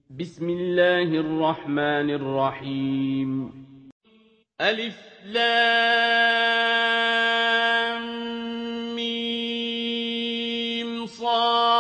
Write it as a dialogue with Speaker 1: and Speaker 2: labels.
Speaker 1: بسم الله الرحمن الرحيم ألف لام ميم صاد